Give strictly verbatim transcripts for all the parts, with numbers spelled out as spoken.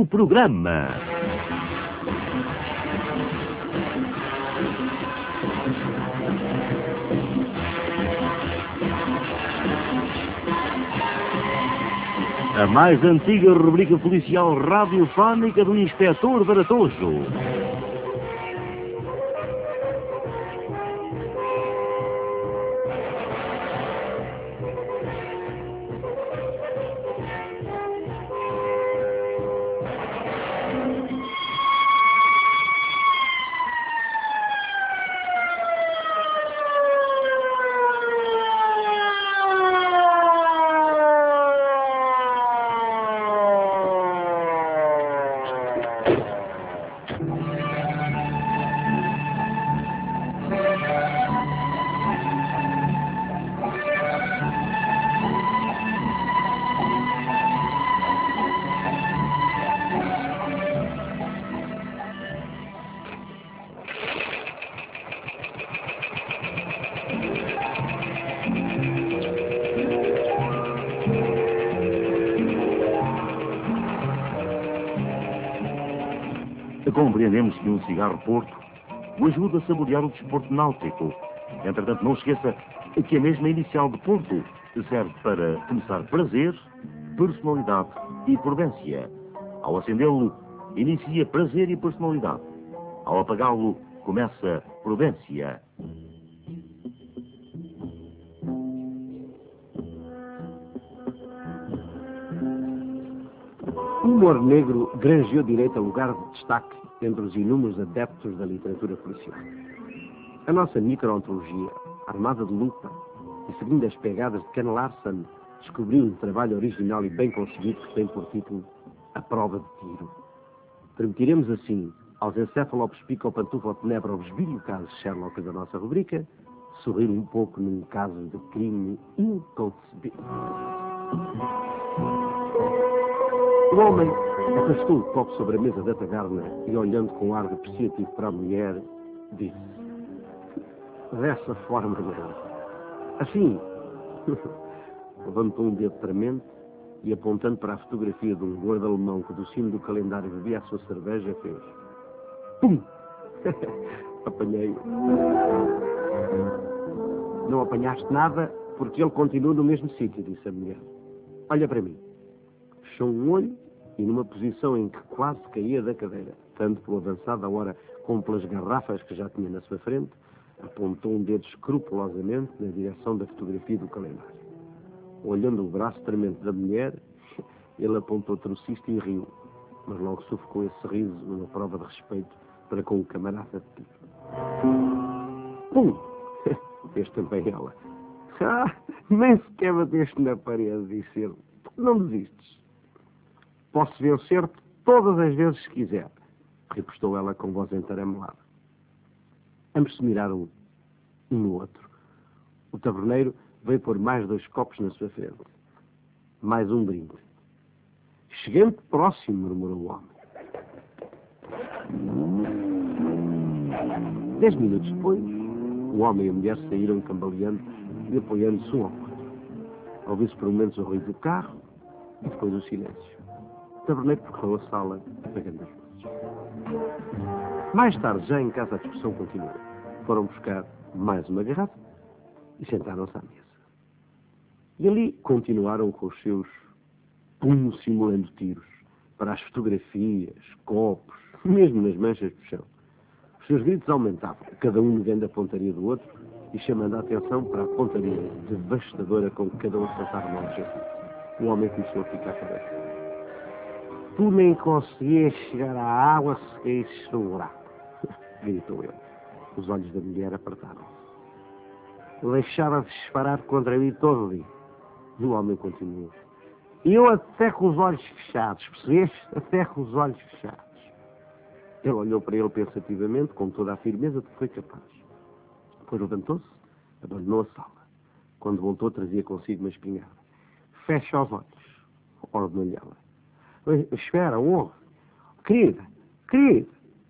do programa. A mais antiga rubrica policial radiofónica do Inspetor Baratoso. Compreendemos que um cigarro porto o ajuda a saborear o desporto náutico. Entretanto, não esqueça que a mesma inicial de porto serve para começar prazer, personalidade e prudência. Ao acendê-lo, inicia prazer e personalidade. Ao apagá-lo, começa prudência. O humor negro granjeou direito a lugar de destaque entre os inúmeros adeptos da literatura policial. A nossa microantologia, armada de lupa e seguindo as pegadas de Ken Larson, descobriu um trabalho original e bem conseguido que tem por título A Prova de Tiro. Permitiremos assim aos encéfalopes pico-pantufo tenebra o caso Sherlock da nossa rubrica sorrir um pouco num caso de crime inconcebível. O homem afastou o copo sobre a mesa da taverna e, olhando com ar depreciativo para a mulher, disse: dessa forma não. Assim, levantou um dedo tremente e, apontando para a fotografia de um gordo alemão que do cimo do calendário bebia a sua cerveja, fez: pum! Apanhei-o. Não apanhaste nada porque ele continua no mesmo sítio, disse a mulher. Olha para mim. Fechou um olho e, numa posição em que quase caía da cadeira, tanto pelo avançado da hora como pelas garrafas que já tinha na sua frente, apontou um dedo escrupulosamente na direção da fotografia do calendário. Olhando o braço tremente da mulher, ele apontou trocista e riu, mas logo sufocou esse riso numa prova de respeito para com o camarada de tiro. Pum! Fez também ela. Ah, nem sequer bateste na parede, disse ele. Não desistes. Posso vencer-te todas as vezes que quiser, repostou ela com voz entaramelada. Ambos se miraram um no outro. O taberneiro veio pôr mais dois copos na sua frente. Mais um brinde. Cheguei-me próximo, murmurou o homem. Dez minutos depois, o homem e a mulher saíram cambaleando e apoiando-se um ao outro. Ouviu-se por momentos o ruído do carro e depois o silêncio. O taberneiro percorreu a sala, apagando as luzes. Mais tarde, já em casa, a discussão continuou. Foram buscar mais uma garrafa e sentaram-se à mesa. E ali continuaram com os seus punhos simulando tiros para as fotografias, copos, mesmo nas manchas do chão. Os seus gritos aumentavam, cada um negando a pontaria do outro e chamando a atenção para a pontaria devastadora com que cada um acertava no objetivo. O homem começou a ficar cabeça. Tu nem conseguias chegar à água se caísses no buraco, gritou ele. Os olhos da mulher apertaram-se. Deixava de disparar contra mim todo o dia. E o homem continuou. E eu até com os olhos fechados, percebeste? Até com os olhos fechados. Ele olhou para ele pensativamente, com toda a firmeza de que foi capaz. Depois levantou-se, abandonou a sala. Quando voltou, trazia consigo uma espingarda. Fecha os olhos, ordenou-lhe ela. Espera, ouve. Querida, querida.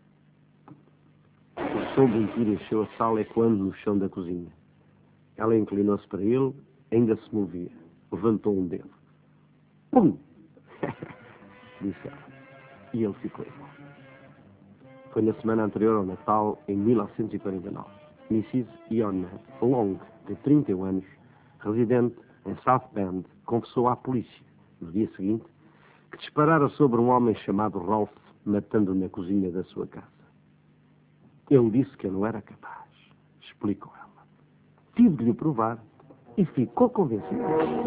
O som de um tiro encheu a sala ecoando no chão da cozinha. Ela inclinou-se para ele, ainda se movia. Levantou um dedo. Pum! Disse ela. e ele ficou igual. Foi na semana anterior ao Natal, em mil novecentos e quarenta e nove. missis Iona Long, de trinta e um anos, residente em South Bend, confessou à polícia, no dia seguinte, que disparara sobre um homem chamado Rolf, matando-o na cozinha da sua casa. Ele disse que eu não era capaz, explicou ela. Tive de lhe provar e ficou convencido.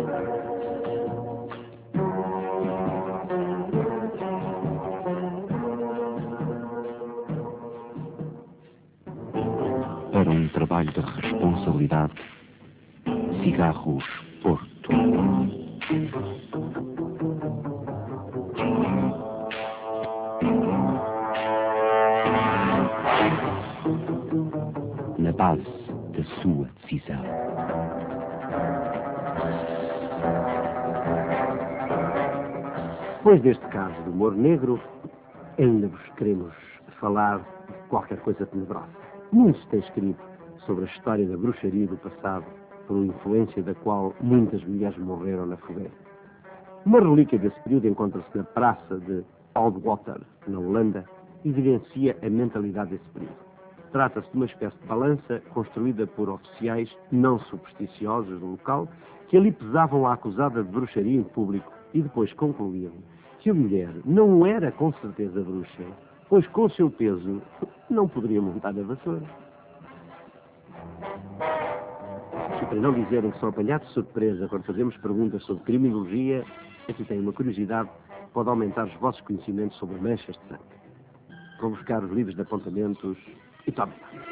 Para um trabalho de responsabilidade, Cigarros Porto. Na base da sua decisão. Depois deste caso de humor negro, ainda vos queremos falar de qualquer coisa tenebrosa. Muito se tem escrito sobre a história da bruxaria do passado, por influência da qual muitas mulheres morreram na fogueira. Uma relíquia desse período encontra-se na praça de Aldwater, na Holanda, e evidencia a mentalidade desse período. Trata-se de uma espécie de balança construída por oficiais não supersticiosos do local, que ali pesavam a acusada de bruxaria em público e depois concluíam que a mulher não era com certeza bruxa, pois com o seu peso não poderia montar na vassoura. E para não dizerem que são apanhados de surpresa quando fazemos perguntas sobre criminologia, aqui tem uma curiosidade que pode aumentar os vossos conhecimentos sobre manchas de sangue. Vou buscar os livros de apontamentos e tome.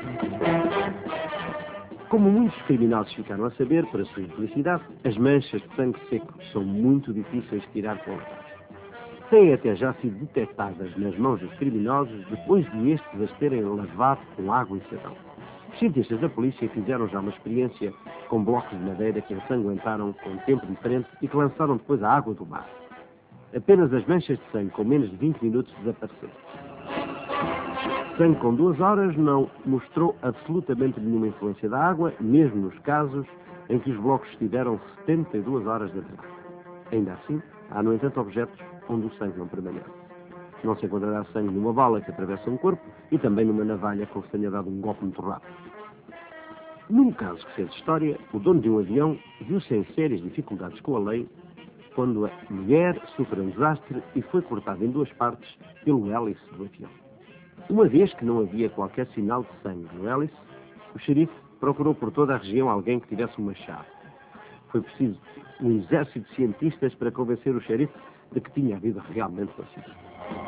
Como muitos criminosos ficaram a saber, para a sua infelicidade, as manchas de sangue seco são muito difíceis de tirar com elas. Têm até já sido detectadas nas mãos dos criminosos depois de estes as terem lavado com água e sabão. Os cientistas da polícia fizeram já uma experiência com blocos de madeira que ensanguentaram com um tempo diferente e que lançaram depois à água do mar. Apenas as manchas de sangue com menos de vinte minutos desapareceram. Sangue com duas horas não mostrou absolutamente nenhuma influência da água, mesmo nos casos em que os blocos estiveram setenta e duas horas de atraso. Ainda assim, há, no entanto, objetos onde o sangue não permanece. Não se encontrará sangue numa bala que atravessa um corpo e também numa navalha com que tenha dado um golpe muito rápido. Num caso recente de história, o dono de um avião viu-se em sérias dificuldades com a lei quando a mulher sofreu um desastre e foi cortada em duas partes pelo hélice do avião. Uma vez que não havia qualquer sinal de sangue no hélice, o xerife procurou por toda a região alguém que tivesse um machado. Foi preciso um exército de cientistas para convencer o xerife de que tinha havido realmente um acidente.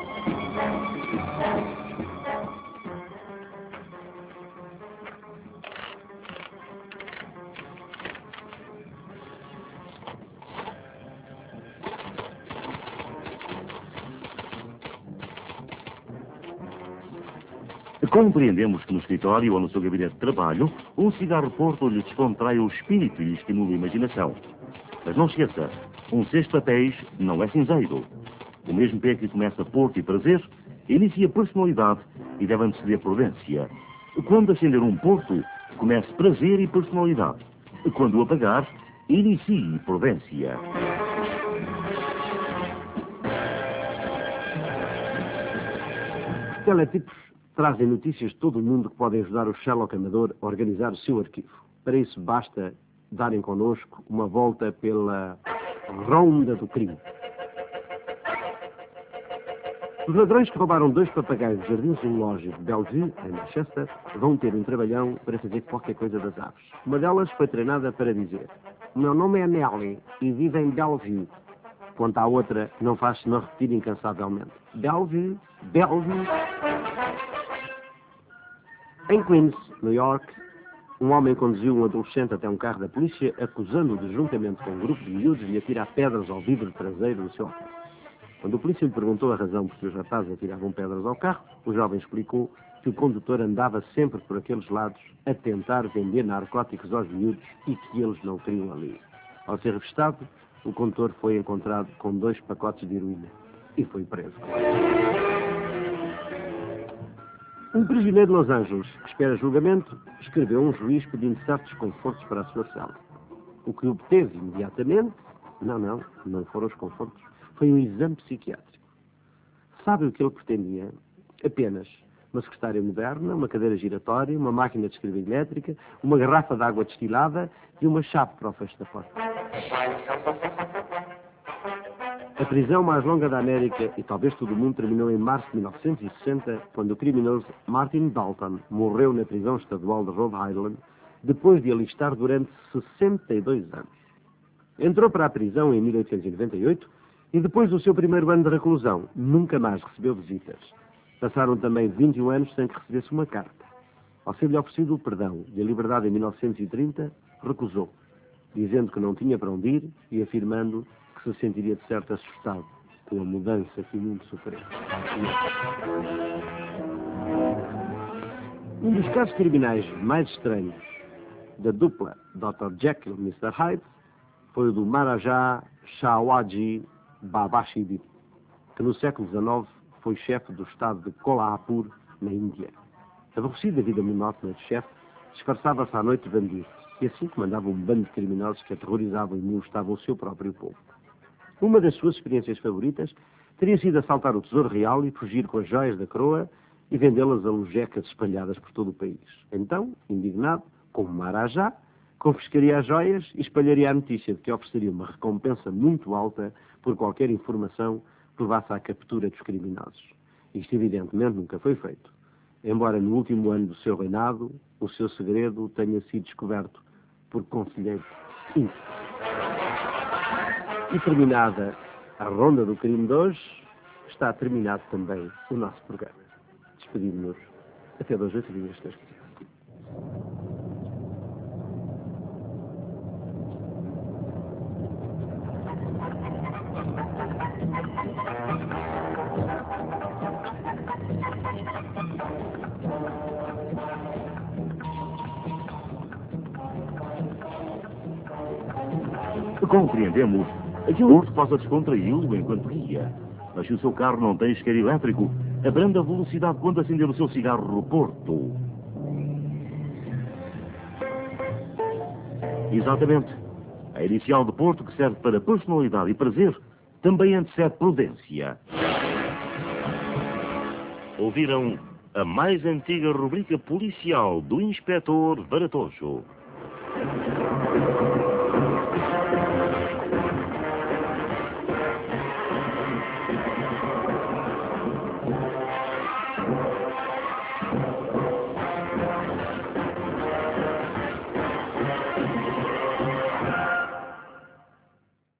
Compreendemos que no escritório ou no seu gabinete de trabalho, um cigarro Porto lhe descontrai o espírito e lhe estimula a imaginação. Mas não esqueça, um cesto de papéis não é cinzeiro. O mesmo pé que começa Porto e prazer, inicia personalidade e deve anteceder prudência. Quando acender um Porto, comece prazer e personalidade. Quando o apagar, inicie prudência. Teletipos trazem notícias de todo o mundo que podem ajudar o Sherlock Amador a organizar o seu arquivo. Para isso basta darem connosco uma volta pela ronda do crime. Os ladrões que roubaram dois papagaios do Jardim Zoológico de Bellevue, em Manchester, vão ter um trabalhão para fazer qualquer coisa das aves. Uma delas foi treinada para dizer: "O meu nome é Nelly e vivo em Bellevue." Quanto à outra, não faz senão repetir incansavelmente: Bellevue, Bellevue. Em Queens, New York, um homem conduziu um adolescente até um carro da polícia, acusando-o de, juntamente com um grupo de miúdos, de atirar pedras ao vidro traseiro do seu automóvel. Quando o polícia lhe perguntou a razão por que os rapazes atiravam pedras ao carro, o jovem explicou que o condutor andava sempre por aqueles lados a tentar vender narcóticos aos miúdos e que eles não queriam ali. Ao ser revistado, o condutor foi encontrado com dois pacotes de heroína e foi preso. Um prisioneiro de Los Angeles, que espera julgamento, escreveu a um juiz pedindo certos confortos para a sua cela. O que obteve imediatamente, não, não, não foram os confortos, foi um exame psiquiátrico. Sabe o que ele pretendia? Apenas uma secretária moderna, uma cadeira giratória, uma máquina de escrever elétrica, uma garrafa de água destilada e uma chave para o fecho da porta. A prisão mais longa da América e talvez todo o mundo terminou em março de mil novecentos e sessenta, quando o criminoso Martin Dalton morreu na prisão estadual de Rhode Island, depois de ali estar durante sessenta e dois anos. Entrou para a prisão em mil oitocentos e noventa e oito e depois do seu primeiro ano de reclusão, nunca mais recebeu visitas. Passaram também vinte e um anos sem que recebesse uma carta. Ao ser-lhe oferecido o perdão e a liberdade em mil novecentos e trinta, recusou, dizendo que não tinha para onde ir e afirmando que se sentiria de certo assustado com a mudança que o mundo sofreu. Um dos casos criminais mais estranhos da dupla doutor Jekyll e mister Hyde foi o do Maharaja Shivaji Babashidi, que no século dezenove foi chefe do estado de Kolhapur, na Índia. Aborrecido da vida monótona de chefe, disfarçava-se à noite de bandido e assim comandava um bando de criminosos que aterrorizavam e molestavam o seu próprio povo. Uma das suas experiências favoritas teria sido assaltar o tesouro real e fugir com as joias da coroa e vendê-las a lujecas espalhadas por todo o país. Então, indignado, como Maharaja, confiscaria as joias e espalharia a notícia de que ofereceria uma recompensa muito alta por qualquer informação que levasse à captura dos criminosos. Isto, evidentemente, nunca foi feito, embora no último ano do seu reinado o seu segredo tenha sido descoberto por conselheiro íntimo. E terminada a ronda do crime de hoje, está terminado também o nosso programa. Despedimos-nos até dois oito dias, se Deus quiser. Compreendemos que o urso possa descontraí-lo enquanto guia, mas se o seu carro não tem isqueiro elétrico, abranda a velocidade quando acender o seu cigarro no Porto. Exatamente. A inicial de Porto, que serve para personalidade e prazer, também antecede prudência. Ouviram a mais antiga rubrica policial do Inspetor Varatojo.